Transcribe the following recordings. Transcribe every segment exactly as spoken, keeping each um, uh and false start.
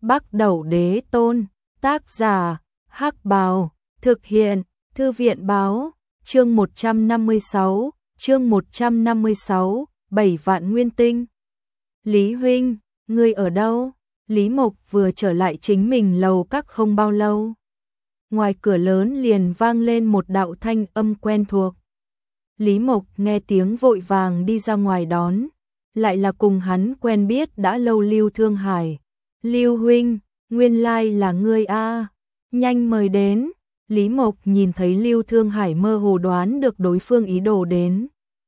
Bắc Đẩu Đế Tôn, tác giả, Hắc Bào, thực hiện, Thư viện Báo, chương một trăm năm mươi sáu, chương một trăm năm mươi sáu, bảy vạn nguyên tinh. Lý huynh, ngươi ở đâu? Lý Mộc vừa trở lại chính mình lầu các không bao lâu. Ngoài cửa lớn liền vang lên một đạo thanh âm quen thuộc. Lý Mộc nghe tiếng vội vàng đi ra ngoài đón, lại là cùng hắn quen biết đã lâu Lưu Thương Hải. Lưu huynh, nguyên lai là ngươi a, nhanh mời đến. Lý Mộc nhìn thấy Lưu Thương Hải mơ hồ đoán được đối phương ý đồ đến.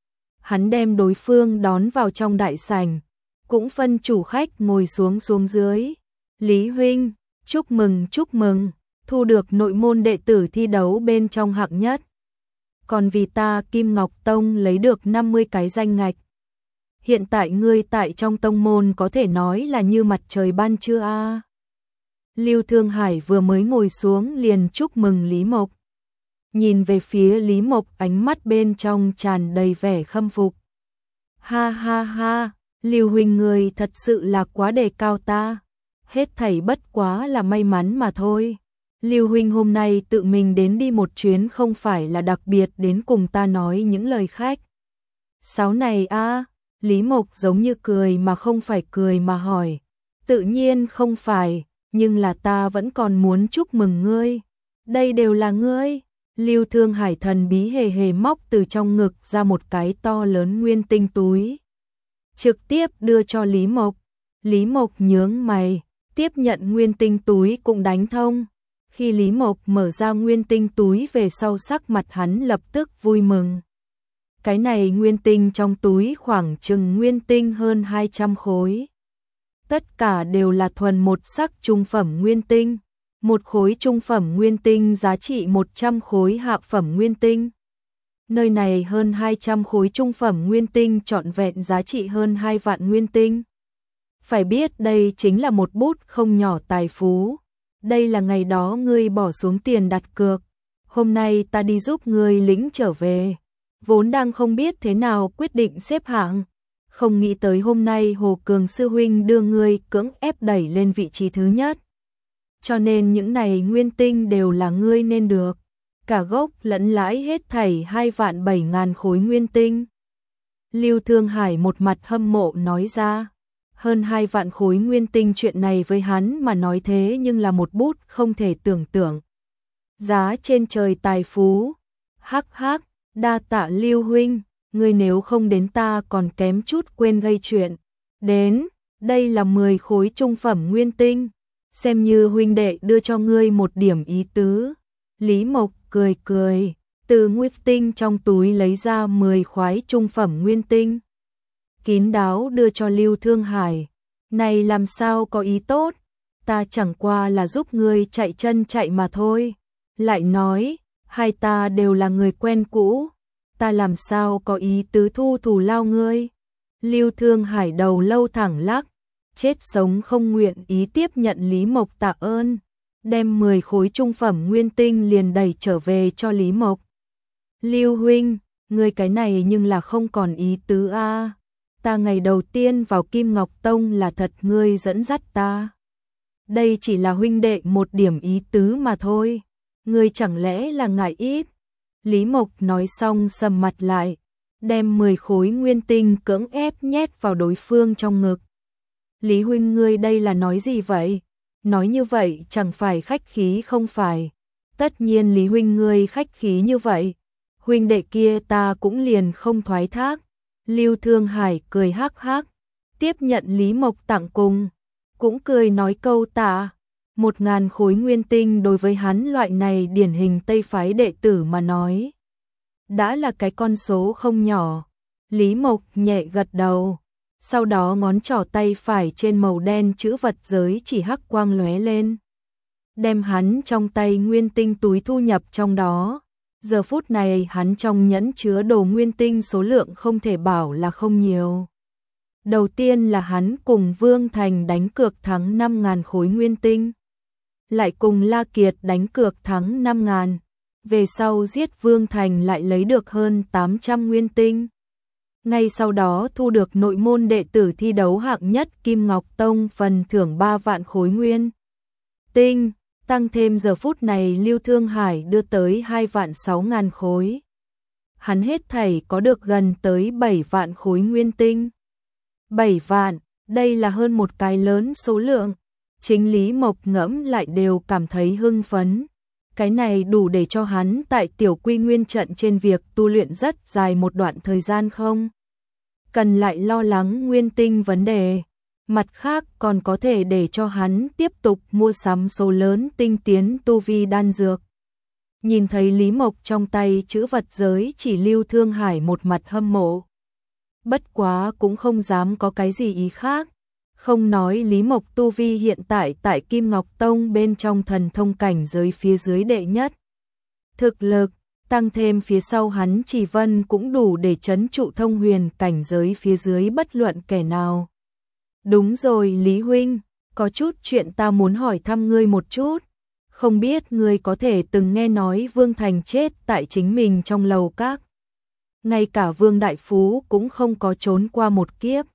Hắn đem đối phương đón vào trong đại sảnh, cũng phân chủ khách ngồi xuống xuống dưới. Lý huynh, chúc mừng chúc mừng, thu được nội môn đệ tử thi đấu bên trong hạng nhất. Còn vì ta Kim Ngọc Tông lấy được năm mươi cái danh ngạch. Hiện tại ngươi tại trong tông môn có thể nói là như mặt trời ban trưa a. Lưu Thương Hải vừa mới ngồi xuống liền chúc mừng Lý Mộc. Nhìn về phía Lý Mộc, ánh mắt bên trong tràn đầy vẻ khâm phục. Ha ha ha, Lưu huynh người thật sự là quá đề cao ta. Hết thảy bất quá là may mắn mà thôi. Lưu huynh hôm nay tự mình đến đi một chuyến không phải là đặc biệt đến cùng ta nói những lời khách sáo này a. Lý Mộc giống như cười mà không phải cười mà hỏi. Tự nhiên không phải, nhưng là ta vẫn còn muốn chúc mừng ngươi. Đây đều là ngươi. Lưu Thương Hải thần bí hề hề móc từ trong ngực ra một cái to lớn nguyên tinh túi, trực tiếp đưa cho Lý Mộc. Lý Mộc nhướng mày, tiếp nhận nguyên tinh túi cũng đánh thông. Khi Lý Mộc mở ra nguyên tinh túi về sau, sắc mặt hắn lập tức vui mừng. Cái này nguyên tinh trong túi khoảng chừng nguyên tinh hơn hai trăm khối. Tất cả đều là thuần một sắc trung phẩm nguyên tinh. Một khối trung phẩm nguyên tinh giá trị một trăm khối hạ phẩm nguyên tinh. Nơi này hơn hai trăm khối trung phẩm nguyên tinh trọn vẹn giá trị hơn hai vạn nguyên tinh. Phải biết đây chính là một bút không nhỏ tài phú. Đây là ngày đó ngươi bỏ xuống tiền đặt cược. Hôm nay ta đi giúp ngươi lĩnh trở về. Vốn đang không biết thế nào quyết định xếp hạng. Không nghĩ tới hôm nay Hồ Cường sư huynh đưa ngươi cưỡng ép đẩy lên vị trí thứ nhất. Cho nên những này nguyên tinh đều là ngươi nên được. Cả gốc lẫn lãi hết thảy hai vạn bảy ngàn khối nguyên tinh. Lưu Thương Hải một mặt hâm mộ nói ra. Hơn hai vạn khối nguyên tinh, chuyện này với hắn mà nói thế nhưng là một bút không thể tưởng tượng. Giá trên trời tài phú. Hắc hắc, đa tạ Lưu huynh, ngươi nếu không đến ta còn kém chút quên gây chuyện. Đến, đây là mười khối trung phẩm nguyên tinh. Xem như huynh đệ đưa cho ngươi một điểm ý tứ. Lý Mộc cười cười, từ nguyên tinh trong túi lấy ra mười khối trung phẩm nguyên tinh. Kín đáo đưa cho Lưu Thương Hải. Này làm sao có ý tốt, ta chẳng qua là giúp ngươi chạy chân chạy mà thôi. Lại nói, hai ta đều là người quen cũ, ta làm sao có ý tứ thu thù lao ngươi. Lưu Thương Hải đầu lâu thẳng lắc, chết sống không nguyện ý tiếp nhận Lý Mộc tạ ơn, đem mười khối trung phẩm nguyên tinh liền đẩy trở về cho Lý Mộc. Lưu huynh, ngươi cái này nhưng là không còn ý tứ a. Ta ngày đầu tiên vào Kim Ngọc Tông là thật ngươi dẫn dắt ta. Đây chỉ là huynh đệ một điểm ý tứ mà thôi. Ngươi chẳng lẽ là ngại ít? Lý Mộc nói xong sầm mặt lại, đem mười khối nguyên tinh cưỡng ép nhét vào đối phương trong ngực. Lý huynh ngươi đây là nói gì vậy? Nói như vậy chẳng phải khách khí không phải? Tất nhiên Lý huynh ngươi khách khí như vậy, huynh đệ kia ta cũng liền không thoái thác. Lưu Thương Hải cười hắc hắc, tiếp nhận Lý Mộc tặng cùng, cũng cười nói câu tạ. Một ngàn khối nguyên tinh đối với hắn loại này điển hình Tây phái đệ tử mà nói, đã là cái con số không nhỏ. Lý Mộc nhẹ gật đầu, sau đó ngón trỏ tay phải trên màu đen chữ vật giới chỉ hắc quang lóe lên, đem hắn trong tay nguyên tinh túi thu nhập trong đó. Giờ phút này hắn trong nhẫn chứa đồ nguyên tinh số lượng không thể bảo là không nhiều. Đầu tiên là hắn cùng Vương Thành đánh cược thắng năm ngàn khối nguyên tinh. Lại cùng La Kiệt đánh cược thắng năm ngàn. Về sau giết Vương Thành lại lấy được hơn tám trăm nguyên tinh. Ngay sau đó thu được nội môn đệ tử thi đấu hạng nhất Kim Ngọc Tông phần thưởng ba vạn khối nguyên tinh, tăng thêm giờ phút này Lưu Thương Hải đưa tới hai vạn sáu ngàn khối. Hắn hết thảy có được gần tới bảy vạn khối nguyên tinh. bảy vạn, đây là hơn một cái lớn số lượng. Chính Lý Mộc ngẫm lại đều cảm thấy hưng phấn. Cái này đủ để cho hắn tại tiểu quy nguyên trận trên việc tu luyện rất dài một đoạn thời gian không? Cần lại lo lắng nguyên tinh vấn đề. Mặt khác còn có thể để cho hắn tiếp tục mua sắm số lớn tinh tiến tu vi đan dược. Nhìn thấy Lý Mộc trong tay chữ vật giới chỉ Lưu Thương Hải một mặt hâm mộ. Bất quá cũng không dám có cái gì ý khác. Không nói Lý Mộc tu vi hiện tại tại Kim Ngọc Tông bên trong thần thông cảnh giới phía dưới đệ nhất. Thực lực, tăng thêm phía sau hắn Chỉ Vân cũng đủ để trấn trụ thông huyền cảnh giới phía dưới bất luận kẻ nào. Đúng rồi Lý Huynh, có chút chuyện ta muốn hỏi thăm ngươi một chút. Không biết ngươi có thể từng nghe nói Vương Thành chết tại chính mình trong lầu các. Ngay cả Vương Đại Phú cũng không có trốn qua một kiếp.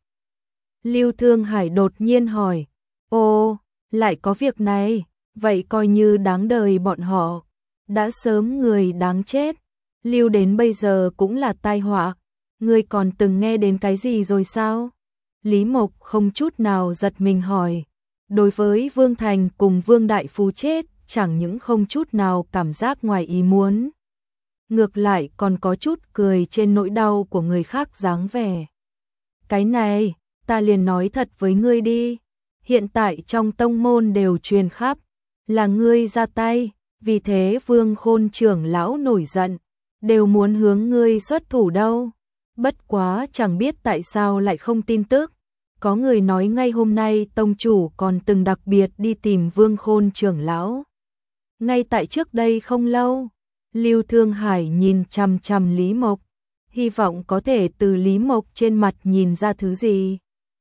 Lưu Thương Hải đột nhiên hỏi, ô, lại có việc này, vậy coi như đáng đời bọn họ. Đã sớm người đáng chết, Lưu đến bây giờ cũng là tai họa. Ngươi còn từng nghe đến cái gì rồi sao? Lý Mộc không chút nào giật mình hỏi. Đối với Vương Thành cùng Vương Đại Phú chết, chẳng những không chút nào cảm giác ngoài ý muốn. Ngược lại còn có chút cười trên nỗi đau của người khác dáng vẻ. Cái này, ta liền nói thật với ngươi đi. Hiện tại trong tông môn đều truyền khắp, là ngươi ra tay. Vì thế Vương Khôn trưởng lão nổi giận, đều muốn hướng ngươi xuất thủ đâu. Bất quá chẳng biết tại sao lại không tin tức. Có người nói ngay hôm nay tông chủ còn từng đặc biệt đi tìm Vương Khôn trưởng lão. Ngay tại trước đây không lâu, Lưu Thương Hải nhìn chằm chằm Lý Mộc, hy vọng có thể từ Lý Mộc trên mặt nhìn ra thứ gì.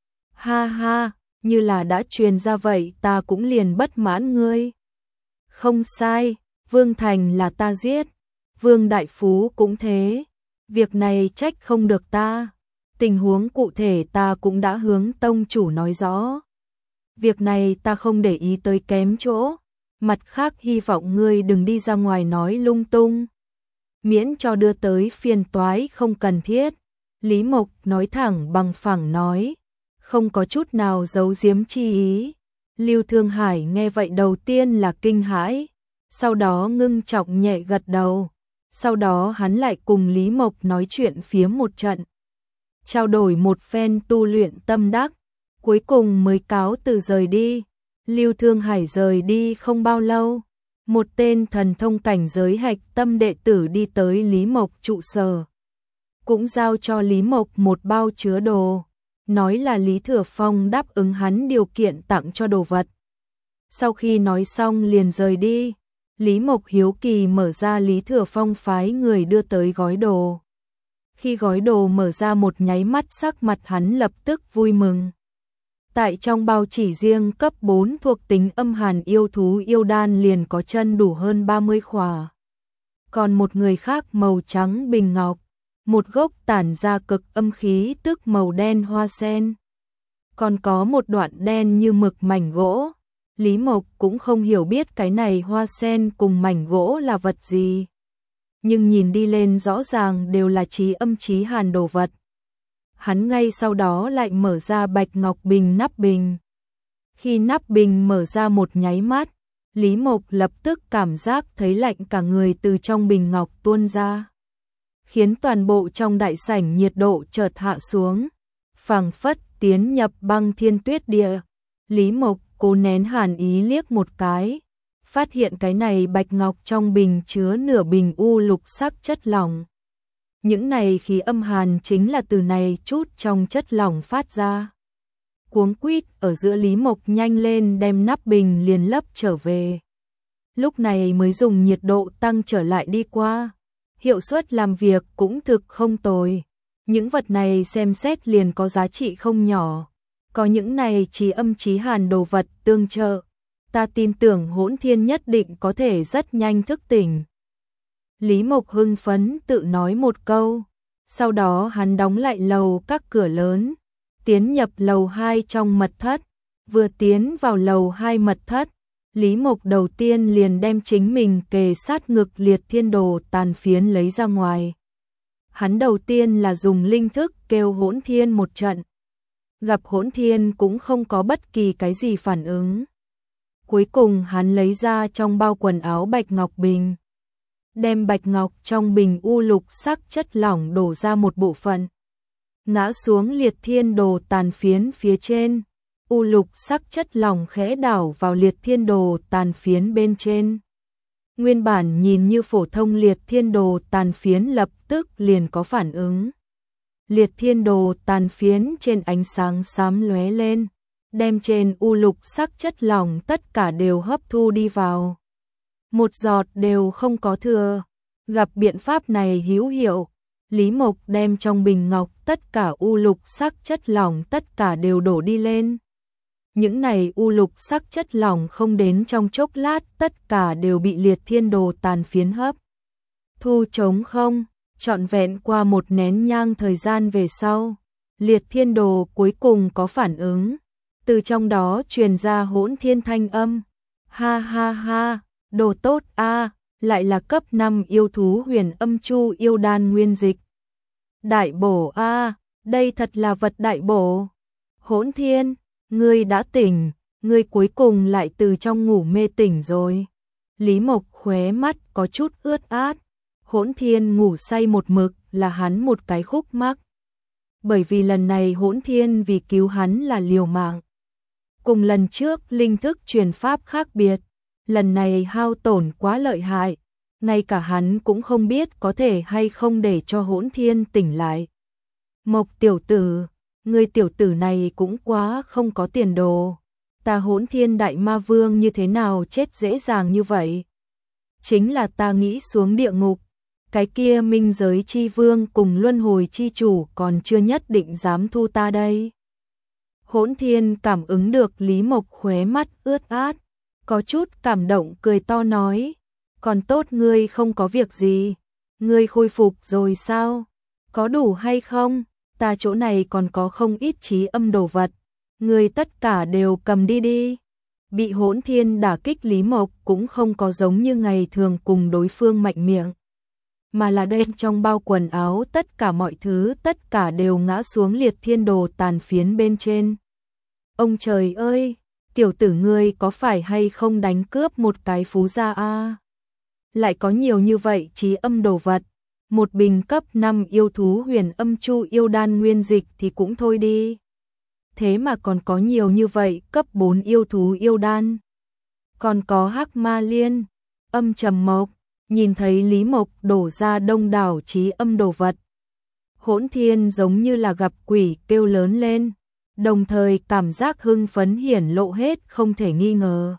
Ha ha, như là đã truyền ra vậy ta cũng liền bất mãn ngươi. Không sai, Vương Thành là ta giết, Vương Đại Phú cũng thế. Việc này trách không được ta. Tình huống cụ thể ta cũng đã hướng tông chủ nói rõ. Việc này ta không để ý tới kém chỗ. Mặt khác hy vọng ngươi đừng đi ra ngoài nói lung tung. Miễn cho đưa tới phiền toái không cần thiết. Lý Mộc nói thẳng bằng phẳng nói. Không có chút nào giấu giếm chi ý. Lưu Thương Hải nghe vậy đầu tiên là kinh hãi. Sau đó ngưng trọng nhẹ gật đầu. Sau đó hắn lại cùng Lý Mộc nói chuyện phía một trận. Trao đổi một phen tu luyện tâm đắc. Cuối cùng mới cáo từ rời đi. Lưu Thương Hải rời đi không bao lâu. Một tên thần thông cảnh giới hạch tâm đệ tử đi tới Lý Mộc trụ sở. Cũng giao cho Lý Mộc một bao chứa đồ. Nói là Lý Thừa Phong đáp ứng hắn điều kiện tặng cho đồ vật. Sau khi nói xong liền rời đi. Lý Mộc hiếu kỳ mở ra Lý Thừa Phong phái người đưa tới gói đồ. Khi gói đồ mở ra một nháy mắt sắc mặt hắn lập tức vui mừng. Tại trong bao chỉ riêng cấp bốn thuộc tính âm hàn yêu thú yêu đan liền có chân đủ hơn ba mươi khỏa. Còn một người khác màu trắng bình ngọc, một gốc tản ra cực âm khí tức màu đen hoa sen. Còn có một đoạn đen như mực mảnh gỗ. Lý Mộc cũng không hiểu biết cái này hoa sen cùng mảnh gỗ là vật gì. Nhưng nhìn đi lên rõ ràng đều là chí âm chí hàn đồ vật. Hắn ngay sau đó lại mở ra bạch ngọc bình nắp bình. Khi nắp bình mở ra một nháy mắt, Lý Mộc lập tức cảm giác thấy lạnh cả người từ trong bình ngọc tuôn ra. Khiến toàn bộ trong đại sảnh nhiệt độ chợt hạ xuống. Phảng phất tiến nhập băng thiên tuyết địa. Lý Mộc cố nén hàn ý liếc một cái. Phát hiện cái này bạch ngọc trong bình chứa nửa bình u lục sắc chất lỏng. Những này khí âm hàn chính là từ này chút trong chất lỏng phát ra. Cuống quýt ở giữa Lý Mộc nhanh lên đem nắp bình liền lấp trở về. Lúc này mới dùng nhiệt độ tăng trở lại đi qua. Hiệu suất làm việc cũng thực không tồi. Những vật này xem xét liền có giá trị không nhỏ. Có những này chí âm chí hàn đồ vật tương trợ. Ta tin tưởng Hỗn Thiên nhất định có thể rất nhanh thức tỉnh. Lý Mộc hưng phấn tự nói một câu. Sau đó hắn đóng lại lầu các cửa lớn, tiến nhập lầu hai trong mật thất. Vừa tiến vào lầu hai mật thất, Lý Mộc đầu tiên liền đem chính mình kề sát ngực Liệt Thiên Đồ tàn phiến lấy ra ngoài. Hắn đầu tiên là dùng linh thức kêu Hỗn Thiên một trận. Gặp Hỗn Thiên cũng không có bất kỳ cái gì phản ứng. Cuối cùng hắn lấy ra trong bao quần áo bạch ngọc bình. Đem bạch ngọc trong bình u lục sắc chất lỏng đổ ra một bộ phận. Ngã xuống Liệt Thiên Đồ tàn phiến phía trên. U lục sắc chất lỏng khẽ đảo vào Liệt Thiên Đồ tàn phiến bên trên. Nguyên bản nhìn như phổ thông Liệt Thiên Đồ tàn phiến lập tức liền có phản ứng. Liệt Thiên Đồ tàn phiến trên ánh sáng xám lóe lên, đem trên u lục sắc chất lỏng tất cả đều hấp thu đi vào. Một giọt đều không có thừa. Gặp biện pháp này hữu hiệu, Lý Mộc đem trong bình ngọc tất cả u lục sắc chất lỏng tất cả đều đổ đi lên. Những này u lục sắc chất lỏng không đến trong chốc lát tất cả đều bị Liệt Thiên Đồ tàn phiến hấp thu trống không. Trọn vẹn qua một nén nhang thời gian về sau, Liệt Thiên Đồ cuối cùng có phản ứng. Từ trong đó truyền ra Hỗn Thiên thanh âm. Ha ha ha, đồ tốt a, lại là cấp năm yêu thú Huyền Âm Chu yêu đan nguyên dịch. Đại bổ a, đây thật là vật đại bổ. Hỗn Thiên, ngươi đã tỉnh, ngươi cuối cùng lại từ trong ngủ mê tỉnh rồi. Lý Mộc khóe mắt có chút ướt át. Hỗn Thiên ngủ say một mực là hắn một cái khúc mắc. Bởi vì lần này Hỗn Thiên vì cứu hắn là liều mạng. Cùng lần trước linh thức truyền pháp khác biệt, lần này hao tổn quá lợi hại, ngay cả hắn cũng không biết có thể hay không để cho Hỗn Thiên tỉnh lại. Mộc tiểu tử, người tiểu tử này cũng quá không có tiền đồ. Ta Hỗn Thiên Đại Ma Vương như thế nào chết dễ dàng như vậy? Chính là ta nghĩ xuống địa ngục. Cái kia Minh Giới Chi Vương cùng Luân Hồi Chi Chủ còn chưa nhất định dám thu ta đây. Hỗn Thiên cảm ứng được Lý Mộc khóe mắt ướt át, có chút cảm động cười to nói, còn tốt ngươi không có việc gì, ngươi khôi phục rồi sao? Có đủ hay không? Ta chỗ này còn có không ít trí âm đồ vật, ngươi tất cả đều cầm đi đi. Bị Hỗn Thiên đả kích Lý Mộc cũng không có giống như ngày thường cùng đối phương mạnh miệng. Mà là đem trong bao quần áo tất cả mọi thứ tất cả đều ngã xuống Liệt Thiên Đồ tàn phiến bên trên. Ông trời ơi, tiểu tử ngươi có phải hay không đánh cướp một cái phú gia a? Lại có nhiều như vậy trí âm đồ vật, một bình cấp năm yêu thú Huyền Âm Chu yêu đan nguyên dịch thì cũng thôi đi. Thế mà còn có nhiều như vậy cấp bốn yêu thú yêu đan. Còn có Hắc Ma Liên, Âm Trầm Mộc. Nhìn thấy Lý Mộc đổ ra đông đảo trí âm đồ vật, Hỗn Thiên giống như là gặp quỷ kêu lớn lên, đồng thời cảm giác hưng phấn hiển lộ hết không thể nghi ngờ.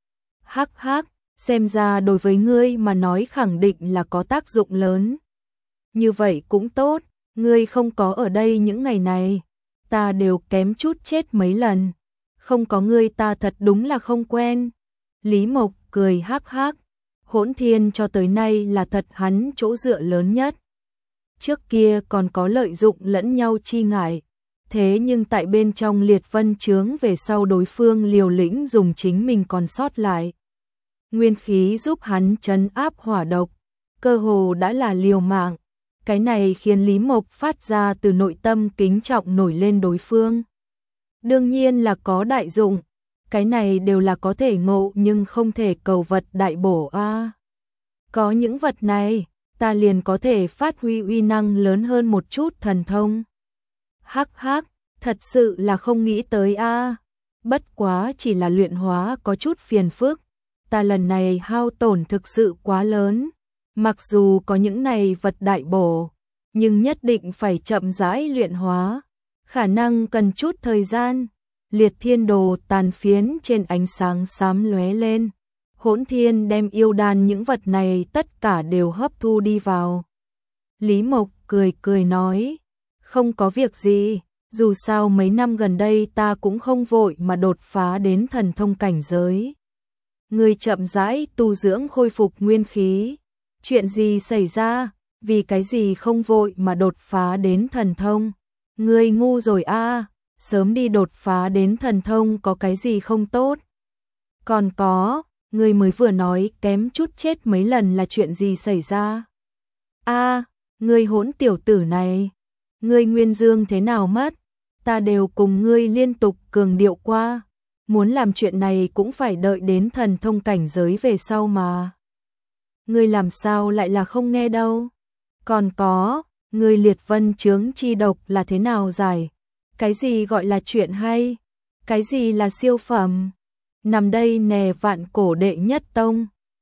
Hắc hắc, xem ra đối với ngươi mà nói khẳng định là có tác dụng lớn. Như vậy cũng tốt, ngươi không có ở đây những ngày này, ta đều kém chút chết mấy lần. Không có ngươi ta thật đúng là không quen. Lý Mộc cười hắc hắc. Hỗn Thiên cho tới nay là thật hắn chỗ dựa lớn nhất. Trước kia còn có lợi dụng lẫn nhau chi ngại, thế nhưng tại bên trong Liệt Vân Chướng về sau đối phương liều lĩnh dùng chính mình còn sót lại nguyên khí giúp hắn trấn áp hỏa độc, cơ hồ đã là liều mạng. Cái này khiến Lý Mộc phát ra từ nội tâm kính trọng nổi lên đối phương. Đương nhiên là có đại dụng. Cái này đều là có thể ngộ nhưng không thể cầu vật đại bổ a. À. Có những vật này, ta liền có thể phát huy uy năng lớn hơn một chút thần thông. Hắc hắc, thật sự là không nghĩ tới a. À. Bất quá chỉ là luyện hóa có chút phiền phức. Ta lần này hao tổn thực sự quá lớn. Mặc dù có những này vật đại bổ, nhưng nhất định phải chậm rãi luyện hóa. Khả năng cần chút thời gian. Liệt Thiên Đồ tàn phiến trên ánh sáng xám lóe lên. Hỗn Thiên đem yêu đan những vật này tất cả đều hấp thu đi vào. Lý Mộc cười cười nói, không có việc gì, dù sao mấy năm gần đây ta cũng không vội mà đột phá đến thần thông cảnh giới. Người chậm rãi tu dưỡng khôi phục nguyên khí. Chuyện gì xảy ra? vì cái gì không vội mà đột phá đến thần thông? Ngươi ngu rồi a, sớm đi đột phá đến thần thông có cái gì không tốt? Còn có, ngươi mới vừa nói kém chút chết mấy lần là chuyện gì xảy ra? A, ngươi hỗn tiểu tử này, ngươi nguyên dương thế nào mất? Ta đều cùng ngươi liên tục cường điệu qua, muốn làm chuyện này cũng phải đợi đến thần thông cảnh giới về sau mà. Ngươi làm sao lại là không nghe đâu? Còn có, ngươi liệt vân chướng chi độc là thế nào giải? Cái gì gọi là chuyện hay? Cái gì là siêu phẩm? Nằm đây nè vạn cổ đệ nhất tông,